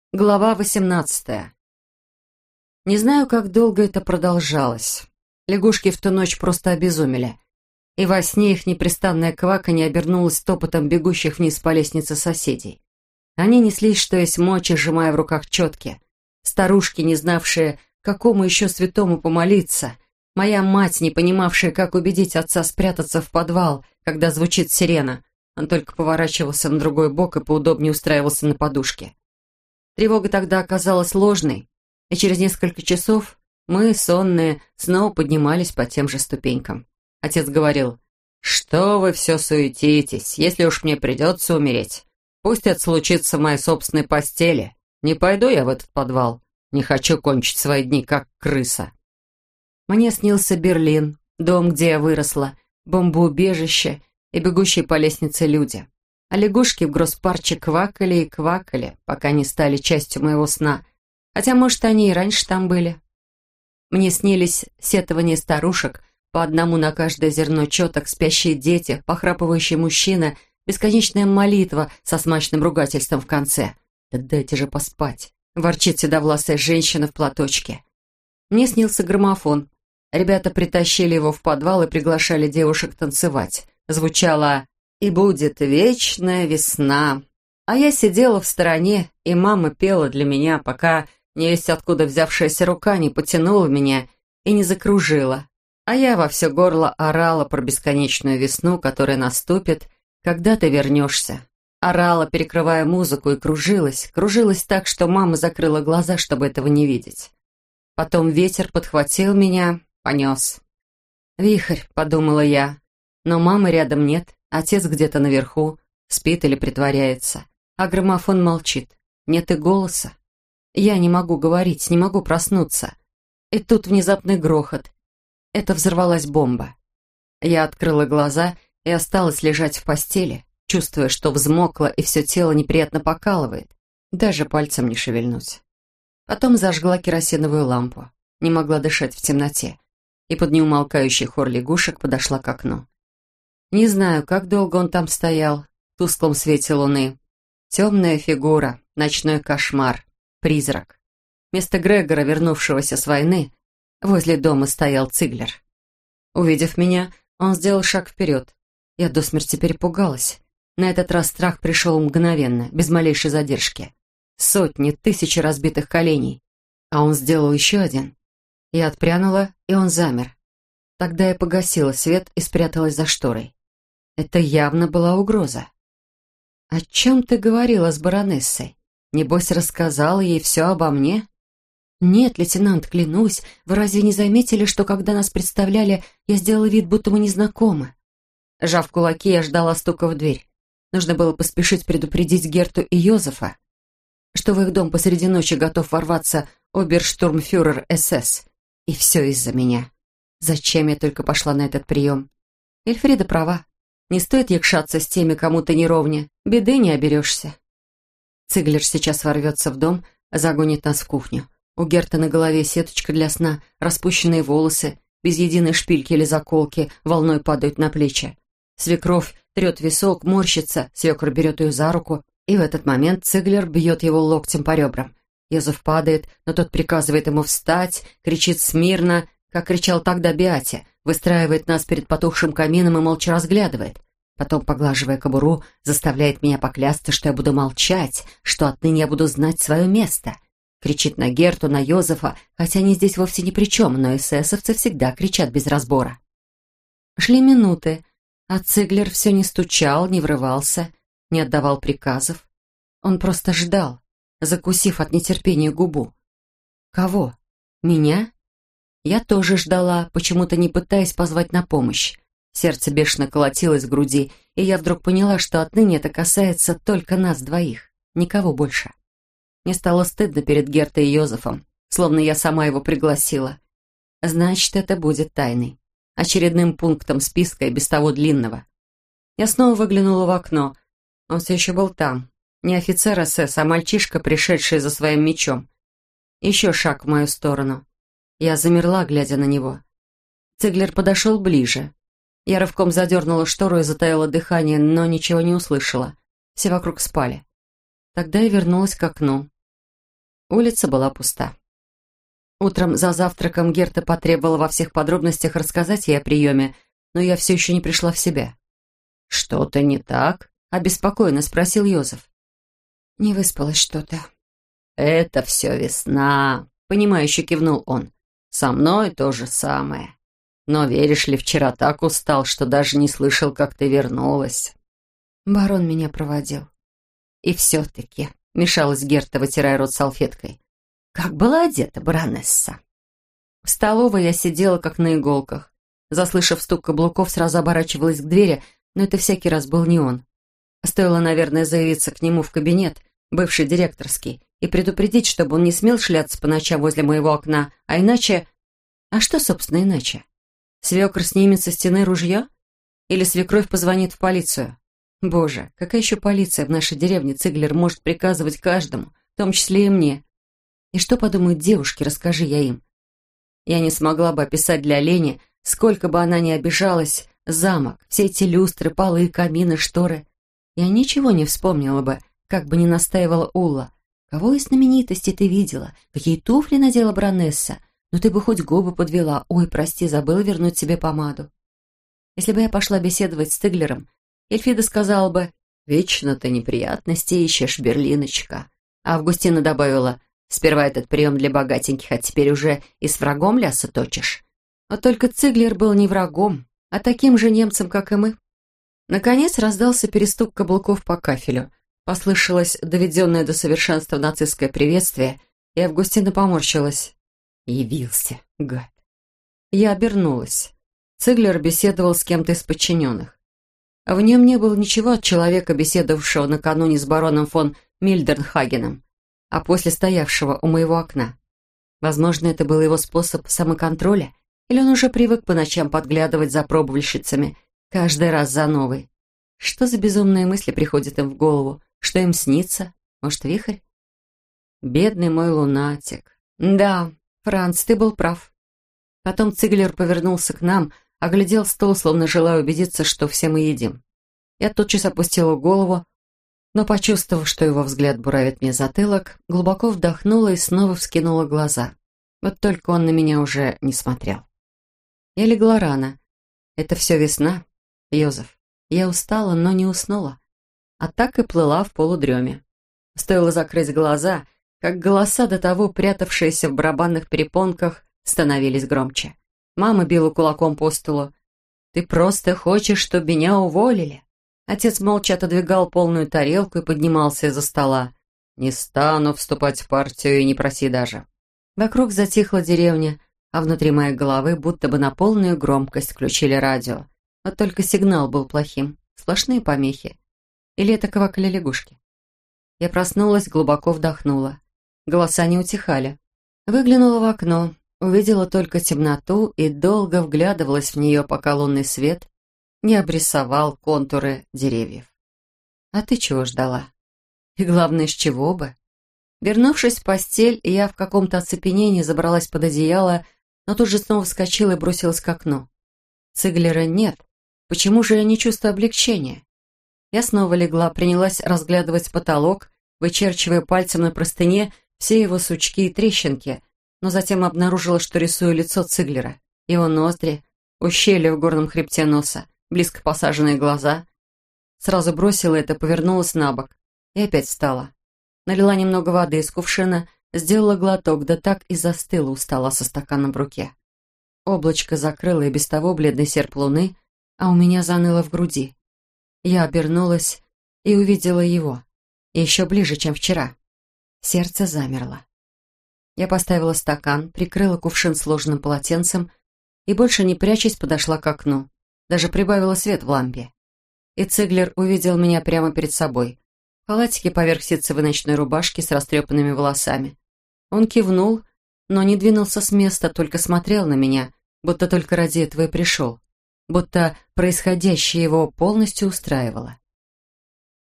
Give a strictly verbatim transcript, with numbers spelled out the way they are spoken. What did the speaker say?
Глава восемнадцатая. Не знаю, как долго это продолжалось. Лягушки в ту ночь просто обезумели. И во сне их непрестанное кваканье обернулось топотом бегущих вниз по лестнице соседей. Они неслись, что есть мочи, сжимая в руках четки. Старушки, не знавшие, какому еще святому помолиться. Моя мать, не понимавшая, как убедить отца спрятаться в подвал, когда звучит сирена. Он только поворачивался на другой бок и поудобнее устраивался на подушке. Тревога тогда оказалась ложной, и через несколько часов мы, сонные, снова поднимались по тем же ступенькам. Отец говорил: «Что вы все суетитесь? Если уж мне придется умереть, пусть это случится в моей собственной постели. Не пойду я в этот подвал. Не хочу кончить свои дни, как крыса». Мне снился Берлин, дом, где я выросла, бомбоубежище и бегущие по лестнице люди. А лягушки в гросс-парче квакали и квакали, пока не стали частью моего сна. Хотя, может, они и раньше там были. Мне снились сетования старушек, по одному на каждое зерно четок, спящие дети, похрапывающий мужчина, бесконечная молитва со смачным ругательством в конце. «Да дайте же поспать!» — ворчит седовласая женщина в платочке. Мне снился граммофон. Ребята притащили его в подвал и приглашали девушек танцевать. Звучало: «И будет вечная весна». А я сидела в стороне, и мама пела для меня, пока невесть откуда взявшаяся рука не потянула меня и не закружила. А я во все горло орала про бесконечную весну, которая наступит, когда ты вернешься. Орала, перекрывая музыку, и кружилась, кружилась так, что мама закрыла глаза, чтобы этого не видеть. Потом ветер подхватил меня, понес. «Вихрь», — подумала я, но мамы рядом нет. Отец где-то наверху, спит или притворяется, а граммофон молчит, нет и голоса. Я не могу говорить, не могу проснуться. И тут внезапный грохот. Это взорвалась бомба. Я открыла глаза и осталась лежать в постели, чувствуя, что взмокла и все тело неприятно покалывает. Даже пальцем не шевельнуть. Потом зажгла керосиновую лампу, не могла дышать в темноте, и под неумолкающий хор лягушек подошла к окну. Не знаю, как долго он там стоял, в тусклом свете луны. Темная фигура, ночной кошмар, призрак. Вместо Грегора, вернувшегося с войны, возле дома стоял Циглер. Увидев меня, он сделал шаг вперед. Я до смерти перепугалась. На этот раз страх пришел мгновенно, без малейшей задержки. Сотни, тысячи разбитых коленей. А он сделал еще один. Я отпрянула, и он замер. Тогда я погасила свет и спряталась за шторой. Это явно была угроза. «О чем ты говорила с баронессой? Небось, рассказала ей все обо мне?» «Нет, лейтенант, клянусь, вы разве не заметили, что, когда нас представляли, я сделала вид, будто мы не знакомы?» Сжав кулаки, я ждала стука в дверь. Нужно было поспешить предупредить Герту и Йозефа, что в их дом посреди ночи готов ворваться оберштурмфюрер СС. И все из-за меня. Зачем я только пошла на этот прием? Эльфрида права. Не стоит якшаться с теми, кому ты не ровня. Беды не оберешься. Циглер сейчас ворвется в дом, загонит нас в кухню. У Герты на голове сеточка для сна, распущенные волосы, без единой шпильки или заколки, волной падают на плечи. Свекровь трет висок, морщится, свекр берет ее за руку, и в этот момент Циглер бьет его локтем по ребрам. Йозеф падает, но тот приказывает ему встать, кричит смирно, как кричал тогда Беате, выстраивает нас перед потухшим камином и молча разглядывает. Потом, поглаживая кобуру, заставляет меня поклясться, что я буду молчать, что отныне я буду знать свое место. Кричит на Герту, на Йозефа, хотя они здесь вовсе ни при чем, но эсэсовцы всегда кричат без разбора. Шли минуты, а Циглер все не стучал, не врывался, не отдавал приказов. Он просто ждал, закусив от нетерпения губу. Кого? Меня? Я тоже ждала, почему-то не пытаясь позвать на помощь. Сердце бешено колотилось в груди, и я вдруг поняла, что отныне это касается только нас двоих, никого больше. Мне стало стыдно перед Гертой и Йозефом, словно я сама его пригласила. Значит, это будет тайной, очередным пунктом списка и без того длинного. Я снова выглянула в окно. Он все еще был там. Не офицер СС, а мальчишка, пришедший за своим мечом. Еще шаг в мою сторону. Я замерла, глядя на него. Циглер подошел ближе. Я рывком задернула штору и затаила дыхание, но ничего не услышала. Все вокруг спали. Тогда я вернулась к окну. Улица была пуста. Утром за завтраком Герта потребовала во всех подробностях рассказать ей о приеме, но я все еще не пришла в себя. «Что-то не так?» — обеспокоенно спросил Йозеф. «Не выспалась что-то». «Это все весна», — понимающе кивнул он. «Со мной то же самое. Но, веришь ли, вчера так устал, что даже не слышал, как ты вернулась». Барон меня проводил. «И все-таки», — мешалась Герта, вытирая рот салфеткой, «как была одета баронесса?» В столовой я сидела как на иголках. Заслышав стук каблуков, сразу оборачивалась к двери, но это всякий раз был не он. Стоило, наверное, заявиться к нему в кабинет, бывший директорский, и предупредить, чтобы он не смел шляться по ночам возле моего окна, а иначе... А что, собственно, иначе? Свекр снимет со стены ружье? Или свекровь позвонит в полицию? Боже, какая еще полиция в нашей деревне Циглер может приказывать каждому, в том числе и мне? И что подумают девушки, расскажи я им. Я не смогла бы описать для Лени, сколько бы она ни обижалась, замок, все эти люстры, полы, камины, шторы. Я ничего не вспомнила бы, как бы ни настаивала Улла. Кого из знаменитостей ты видела? Какие туфли надела баронесса? Ну ты бы хоть губы подвела. Ой, прости, забыла вернуть себе помаду. Если бы я пошла беседовать с Тиглером, Эльфида сказала бы: «Вечно ты неприятности ищешь, Берлиночка». А Августина добавила: «Сперва этот прием для богатеньких, а теперь уже и с врагом лясы точишь». Но только Циглер был не врагом, а таким же немцем, как и мы. Наконец раздался перестук каблуков по кафелю. Послышалось доведенное до совершенства нацистское приветствие, и Августина поморщилась. Явился, гад. Я обернулась. Циглер беседовал с кем-то из подчиненных. В нем не было ничего от человека, беседовавшего накануне с бароном фон Мильдернхагеном, а после стоявшего у моего окна. Возможно, это был его способ самоконтроля, или он уже привык по ночам подглядывать за пробовальщицами, каждый раз за новой. Что за безумные мысли приходят им в голову? Что им снится? Может, вихрь? Бедный мой лунатик. Да, Франц, ты был прав. Потом Циглер повернулся к нам, оглядел стол, словно желая убедиться, что все мы едим. Я тотчас опустила голову, но, почувствовав, что его взгляд буравит мне затылок, глубоко вдохнула и снова вскинула глаза. Вот только он на меня уже не смотрел. Я легла рано. Это все весна, Йозеф. Я устала, но не уснула. А так и плыла в полудреме. Стоило закрыть глаза, как голоса, до того прятавшиеся в барабанных перепонках, становились громче. Мама била кулаком по столу. «Ты просто хочешь, чтобы меня уволили?» Отец молча отодвигал полную тарелку и поднимался из-за стола. «Не стану вступать в партию и не проси даже». Вокруг затихла деревня, а внутри моей головы будто бы на полную громкость включили радио. Вот только сигнал был плохим. Сплошные помехи. Или это квакали лягушки? Я проснулась, глубоко вдохнула. Голоса не утихали. Выглянула в окно, увидела только темноту и долго вглядывалась в нее, пока лунный свет не обрисовал контуры деревьев. А ты чего ждала? И главное, с чего бы? Вернувшись в постель, я в каком-то оцепенении забралась под одеяло, но тут же снова вскочила и бросилась к окну. Циглера нет. Почему же я не чувствую облегчения? Я снова легла, принялась разглядывать потолок, вычерчивая пальцем на простыне все его сучки и трещинки, но затем обнаружила, что рисую лицо Циглера, его ноздри, ущелье в горном хребте носа, близко посаженные глаза. Сразу бросила это, повернулась на бок и опять встала. Налила немного воды из кувшина, сделала глоток, да так и застыла у стола со стаканом в руке. Облачко закрыло и без того бледный серп луны, а у меня заныло в груди. Я обернулась и увидела его, еще ближе, чем вчера. Сердце замерло. Я поставила стакан, прикрыла кувшин сложенным полотенцем и, больше не прячась, подошла к окну. Даже прибавила свет в лампе. И Циглер увидел меня прямо перед собой. В халатике поверх ситцевой ночной рубашки с растрепанными волосами. Он кивнул, но не двинулся с места, только смотрел на меня, будто только ради этого и пришел. Будто происходящее его полностью устраивало.